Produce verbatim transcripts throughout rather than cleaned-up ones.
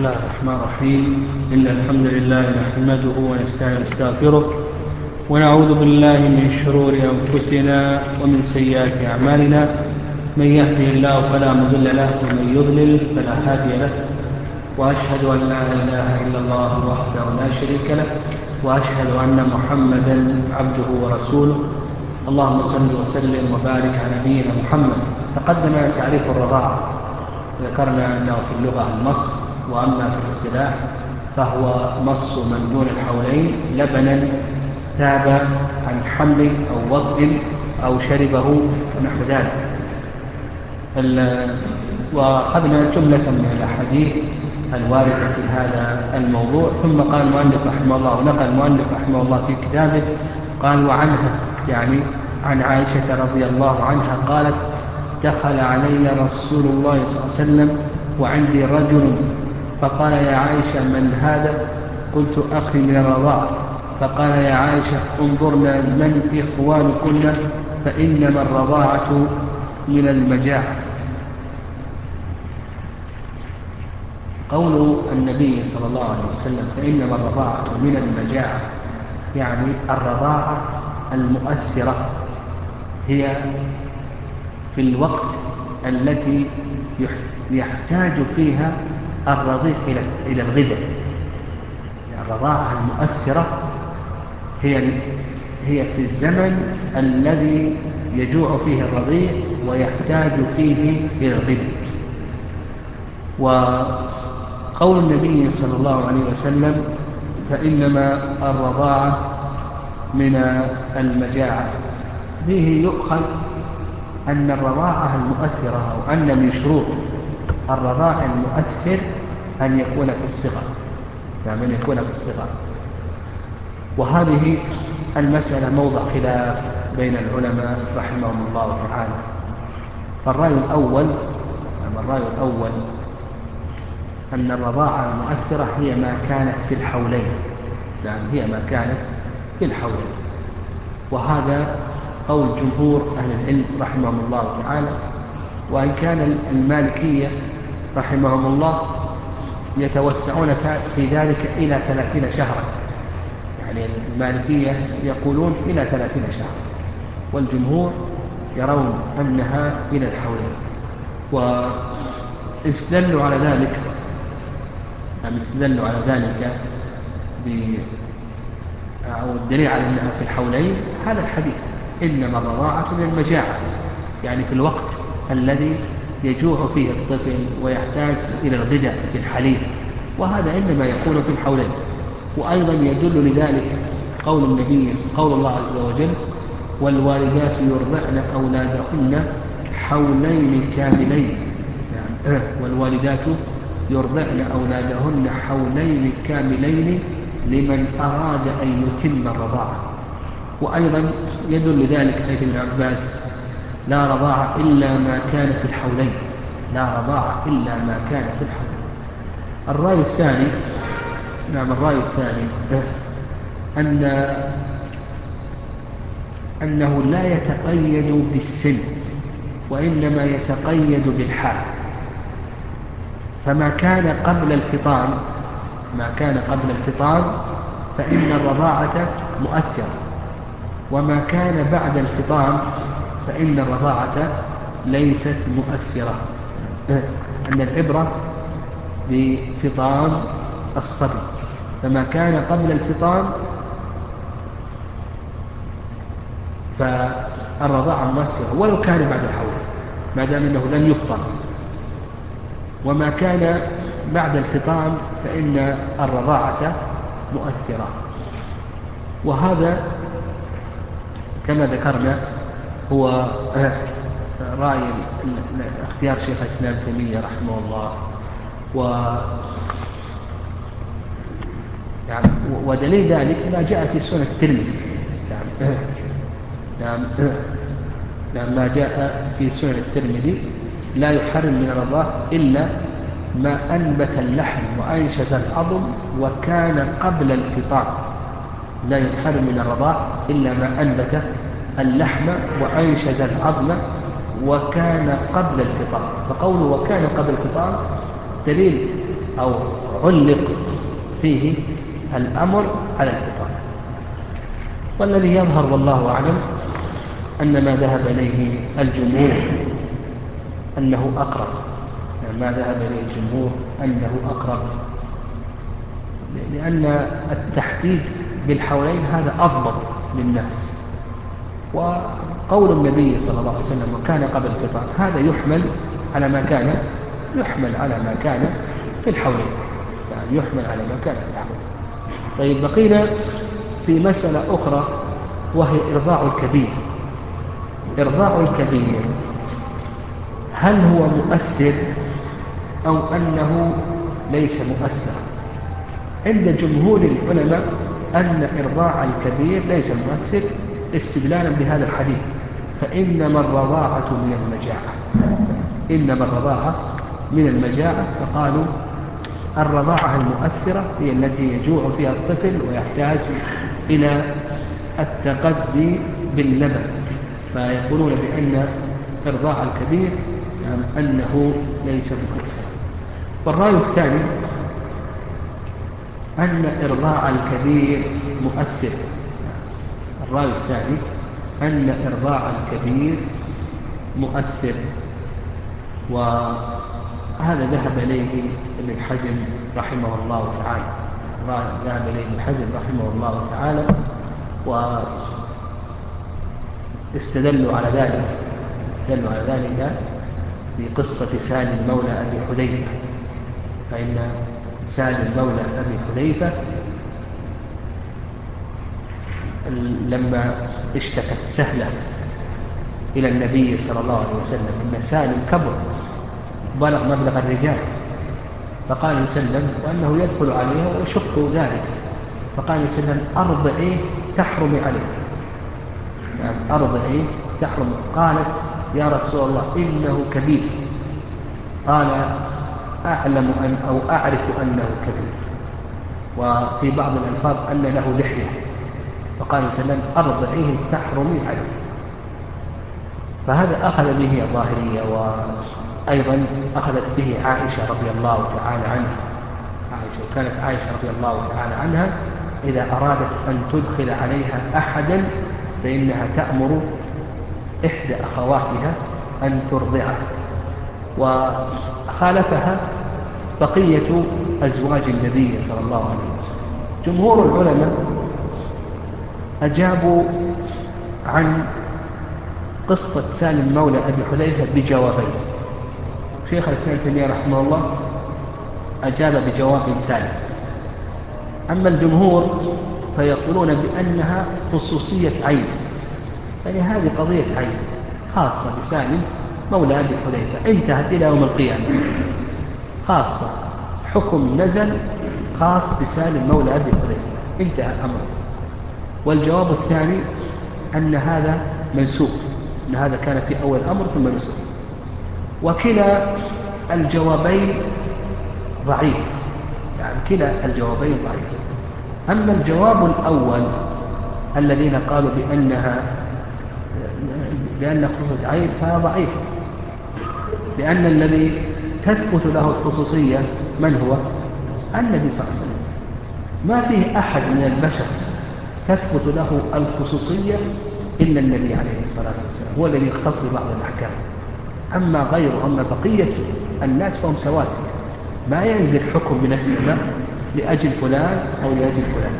الله الرحمن الرحيم. إن الحمد لله نحمده ونستعين ونستغفره ونعوذ بالله من شرور أنفسنا ومن سيئات أعمالنا. من يهده الله فلا مضل له ومن يضلل فلا هادي له، وأشهد أن لا إله إلا الله وحده لا شريك له، وأشهد أن محمدا عبده ورسوله. اللهم صل وسلم وبارك على نبينا محمد. تقدم تعريف الرضاعة، ذكرنا أنه في اللغة المص، وأما في الاصطلاح فهو مص من دون الحولين لبنا تاب عن حمل أو وضع أو شربه ونحو ذلك. وأخذنا جملة من الأحاديث الواردة في هذا الموضوع، ثم قال المؤلف رحمه الله، ونقل المؤلف رحمه الله في كتابه، قال: وعنها، يعني عن عائشة رضي الله عنها قالت: دخل علي رسول الله صلى الله عليه وسلم وعندي رجل فقال: يا عائشة من هذا؟ قلت: أخي من الرضاعة. فقال: يا عائشة انظرنا من إخوانكن فإنما الرضاعة من المجاعة. قول النبي صلى الله عليه وسلم فإنما الرضاعة من المجاعة، يعني الرضاعة المؤثرة هي في الوقت التي يحتاج فيها الرضيع إلى الغذاء. الرضاعة المؤثرة هي هي في الزمن الذي يجوع فيه الرضيع ويحتاج فيه إلى الغذاء. وقول النبي صلى الله عليه وسلم فإنما الرضاعة من المجاعة، به يؤخذ أن الرضاعة المؤثرة، أو أن من شروط الرضاعة المؤثر أن يكون في الصغر، يعني أن يكون في الصغر. وهذه المسألة موضع خلاف بين العلماء رحمهم الله تعالى. فالرأي الأول يعني الرأي الأول أن الرضاعة المؤثرة هي ما كانت في الحولين، يعني هي ما كانت في الحولين. وهذا قول جمهور أهل العلم رحمهم الله تعالى. وإن كان المالكية رحمهم الله يتوسعون في ذلك إلى ثلاثين شهرا، يعني المالكية يقولون إلى ثلاثين شهرا، والجمهور يرون أنها إلى الحولين. واستدلوا على ذلك يعني استدلوا على ذلك ب أو الدليل على أنها في الحولين هذا الحديث: إنما الرضاعة من المجاعة، يعني في الوقت الذي يجوع فيه الطفل ويحتاج إلى الغذاء في الحليب، وهذا إنما يكون في الحولين. وأيضا يدل لذلك قول النبي قول الله عز وجل: والوالدات يرضعن أولادهن حولين كاملين، يعني والوالدات يرضعن أولادهن حولين كاملين لمن أراد أن يتم الرضاعة. وأيضا يدل لذلك حديث ابن عباس: لا رضاعة إلا ما كان في الحولين، لا رضاعة إلا ما كان في الحولين. الرأي الثاني نعم الرأي الثاني أن أنه لا يتقيد بالسن، وإنما يتقيد بالحال. فما كان قبل الفطام ما كان قبل الفطام فإن الرضاعة مؤثرة، وما كان بعد الفطام فإن الرضاعة ليست مؤثرة. أن العبرة بفطام الصبي، فما كان قبل الفطام فالرضاعة مؤثرة ولو كان بعد الحول ما دام أنه لن يفطر، وما كان بعد الفطام فإن الرضاعة مؤثرة. وهذا كما ذكرنا هو رأي اختيار شيخ الإسلام تيمية رحمه الله. و يعني ودليل ذلك ما جاء في سنة الترمذي، يعني يعني ما جاء في سنة الترمذي: لا يحرم من الرضاعة إلا ما أنبت اللحم وأنشز العظم وكان قبل الفطام. لا يحرم من الرضاعة إلا ما أنبت اللحم وأنشز العظم وكان قبل الفطام. فقوله وكان قبل الفطام دليل أو علق فيه الأمر على الفطر. والذي يظهر والله أعلم أن ما ذهب إليه الجمهور أنه أقرب، يعني ما ذهب إليه الجمهور أنه أقرب، لأن التحديد بالحولين هذا أضبط للناس. وقول النبي صلى الله عليه وسلم وكان قبل الفطر هذا يحمل على ما كان يحمل على ما كان في الحولين، يعني يحمل على ما كان في الحولين. طيب بقينا في مسألة أخرى وهي إرضاع الكبير. إرضاع الكبير هل هو مؤثر أو أنه ليس مؤثر؟ عند جمهور العلماء أن إرضاع الكبير ليس مؤثر استدلالا بهذا الحديث، فإنما الرضاعة من المجاعة، إنما الرضاعة من المجاعة. فقالوا الرضاعة المؤثرة هي التي يجوع فيها الطفل ويحتاج إلى التغذي باللبن، فيقولون بأن إرضاع الكبير يعني أنه ليس مؤثرا. والرأي الثاني أن إرضاع الكبير مؤثر، الرأي الثاني أن إرضاع الكبير مؤثر، وهذا ذهب إليه ابن حزم رحمه الله تعالى، ذهب إليه ابن حزم رحمه الله تعالى واستدلوا على ذلك استدلوا على ذلك بقصة سالم مولى أبي حذيفة. فإن سالم مولى أبي حذيفة لما اشتكت سهلة إلى النبي صلى الله عليه وسلم إن سالم كبر بلغ مبلغ الرجال، فقال وسلم وأنه يدخل عليها ويشق ذلك، فقال وسلم أرضعي تحرم عليه، يعني أرضعي تحرم. قالت يا رسول الله إنه كبير، قال أعلم أن أو أعرف أنه كبير، وفي بعض الألفاظ أن له لحية، فقال وسلم أرضعيه تحرمي عليه. فهذا أخذ به الظاهرية، وأيضا أخذت به عائشة رضي الله تعالى عنها. عائشة وكانت عائشة رضي الله تعالى عنها إذا أرادت أن تدخل عليها أحدا فإنها تأمر إحدى أخواتها أن ترضعه، وخالفها بقية أزواج النبي صلى الله عليه وسلم. جمهور العلماء أجابوا عن قصة سالم مولى أبي حذيفة بجوابين. شيخ الإسلام ابن تيمية رحمه الله أجاب بجواب ثالث. أما الجمهور فيقولون بأنها خصوصية عين، يعني هذه قضية عين خاصة بسالم مولى أبي حذيفة انتهت إلى يوم القيامة، خاصة حكم نزل خاص بسالم مولى أبي حذيفة انتهى الأمر. والجواب الثاني أن هذا منسوخ، أن هذا كان في أول الأمر ثم نسخ. وكلا الجوابين ضعيف، يعني كلا الجوابين ضعيف. أما الجواب الأول الذين قالوا بأنها بأن خصوصية عين فهذا ضعيف، لأن الذي تثبت له الخصوصية من هو؟ النبي صلى الله عليه وسلم. ما فيه أحد من البشر تثبت له الخصوصية إلا النبي عليه الصلاة والسلام، هو الذي يختص بعض الأحكام. أما غيره، أما بقية الناس فهم سواسية، ما ينزل حكم من السماء لأجل فلان أو لأجل فلان.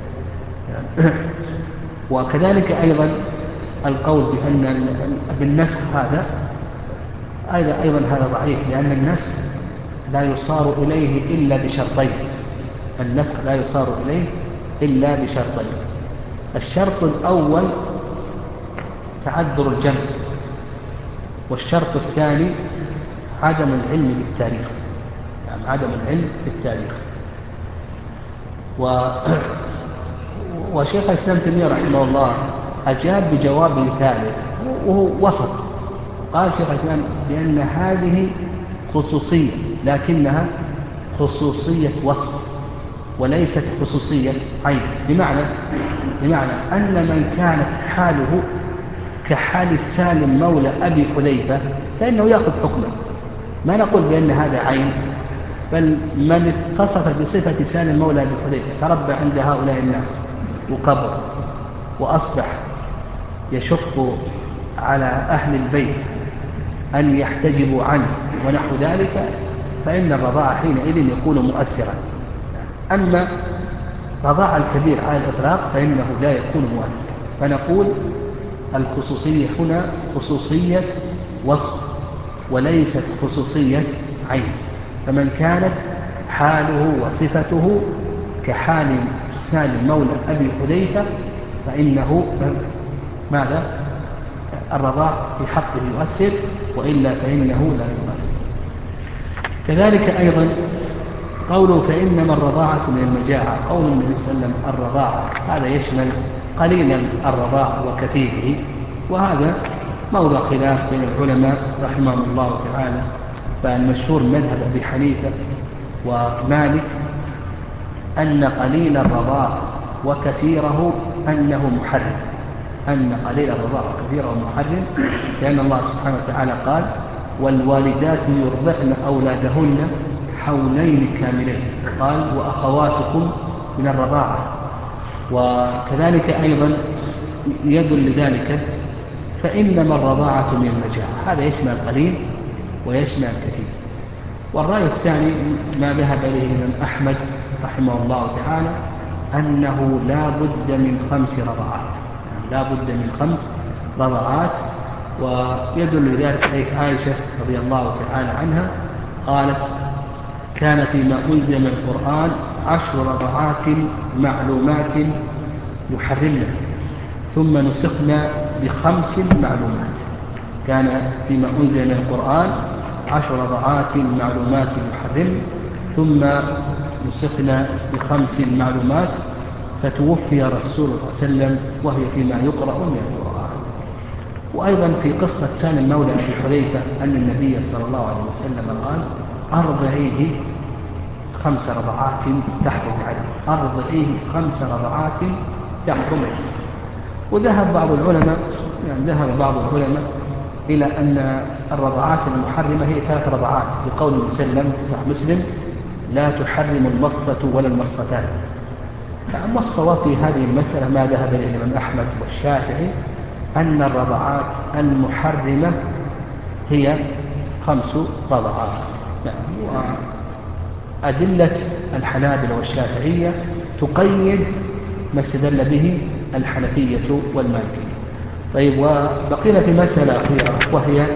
وكذلك أيضا القول بأن بالنسخ هذا أيضا, أيضا هذا ضعيف، لأن النسخ لا يصار إليه إلا بشرطين. النسخ لا يصار إليه إلا بشرطين. الشرط الأول تعذر الجمع، والشرط الثاني عدم العلم بالتاريخ، يعني عدم العلم بالتاريخ. و... وشيخ الإسلام ابن تيمية رحمه الله أجاب بجواب ثالث وهو وسط. قال شيخ الإسلام بأن هذه خصوصية، لكنها خصوصية وصف وليست خصوصية عين. بمعنى بمعنى أن من كانت حاله كحال سالم مولى أبي حذيفة فإنه يأخذ حكمه. ما نقول بأن هذا عين، بل من اتصف بصفة سالم مولى أبي حذيفة تربى عند هؤلاء الناس وكبر وأصبح يشق على أهل البيت أن يحتجبوا عنه ونحو ذلك، فإن الرضاعة حينئذ يكون مؤثرا. أما رضاع الكبير على الإطلاق فإنه لا يكون مؤثرا. فنقول الخصوصية هنا خصوصية وصف وليست خصوصية عين. فمن كانت حاله وصفته كحال سالم مولى أبي حذيفة فإنه ماذا؟ الرضاع في حقه يؤثر، وإلا فإنه لا يؤثر. كذلك أيضا قوله فإنما الرضاعة من المجاعة، قول النبي صلى الله عليه وسلم الرضاعة هذا يشمل قليلا الرضاع وكثيره، وهذا موضع خلاف بين العلماء رحمهم الله تعالى. فالمشهور مذهب أبي حنيفة ومالك أن قليل الرضاع وكثيره أنه محرم، أن قليل الرضاع وكثيره محرم، لأن الله سبحانه وتعالى قال والوالدات يرضعن أولادهن حولين كاملين، قال وأخواتكم من الرضاعة. وكذلك أيضا يدل لذلك فإنما الرضاعة من المجاعة، هذا يشمل القليل ويشمل الكثير. والرأي الثاني ما ذهب إليه الإمام أحمد رحمه الله تعالى أنه لا بد من خمس رضعات، يعني لا بد من خمس رضعات. ويدل لذلك حديث عائشة رضي الله تعالى عنها قالت كان فيما أنزل من القرآن عشر رضعات معلومات يحرمنا ثم نسخنا بخمس معلومات. كان فيما أنزل من القرآن عشر رضعات معلومات يحرم ثم نسخنا بخمس معلومات، فتوفي رسول الله صلى الله عليه وسلم وهي فيما يقرأ من القرآن. وأيضا في قصة سالم مولى أبي حذيفة أن النبي صلى الله عليه وسلم قال أرضعيه خمس رضعات تحرم عليه، أرضعيه خمس رضعات تحرم عليه. وذهب بعض العلماء يعني ذهب بعض العلماء إلى أن الرضعات المحرمة هي ثلاث رضعات، بقول المسلم صحيح مسلم لا تحرم المصة ولا المصتان. فأما الصواب في هذه المسألة ما ذهب إليه الإمام أحمد والشافعي أن الرضعات المحرمة هي خمس رضعات. يعني وأدلة الحنابلة والشافعية تقيد ما استدل به الحنفية والمالكية. طيب، وبقينا في مسألة أخيرة وهي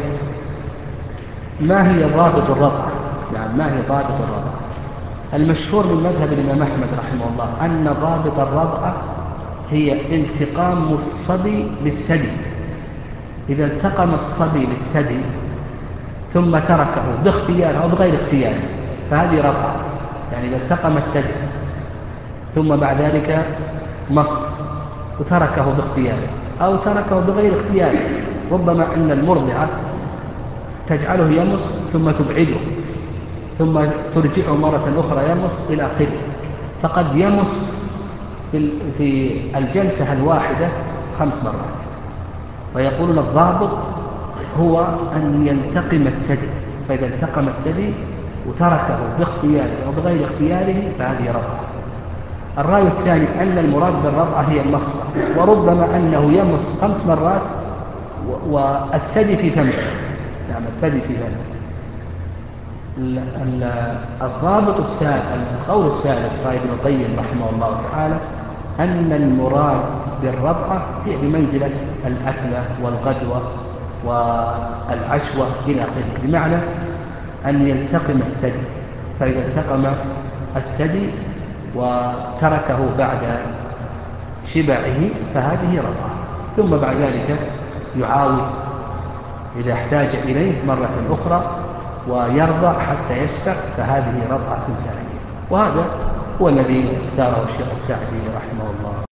ما هي ضابط الرضعة؟ يعني ما هي ضابط الرضعة؟ المشهور من مذهب الإمام أحمد رحمه الله أن ضابط الرضعة هي التقام الصبي بالثدي. إذا التقم الصبي بالثدي ثم تركه باختياره أو بغير اختياره فهذه رضعة. يعني إذا التقم الثدي ثم بعد ذلك مص وتركه باختياره أو تركه بغير اختياره، ربما أن المرضعة تجعله يمص ثم تبعده ثم ترجعه مرة أخرى يمص إلى آخره، فقد يمص في الجلسة الواحدة خمس مرات. ويقولون الضابط هو أن يلتقم الثدي، فإذا التقم الثدي وتركه باختياره أو بغير اختياره فهذه رضعة. الرأي الثاني أن المراد بالرضعة هي المصة، وربما أنه يمص خمس مرات والثدي في فمه، نعم الثدي في فمه. الضابط الثالث القول الثالث رأي ابن القيم رحمه الله تعالى أن المراد بالرضعة هي بمنزلة الأكلة والغدوة والعشوة إلى آخره، بمعنى أن يلتقم الثدي، فإذا التقم الثدي وتركه بعد شبعه فهذه رضعة، ثم بعد ذلك يعاود إذا احتاج إليه مرة أخرى ويرضع حتى يشبع فهذه رضعة ثانية. وهذا هو الذي اختاره الشيخ السعدي رحمه الله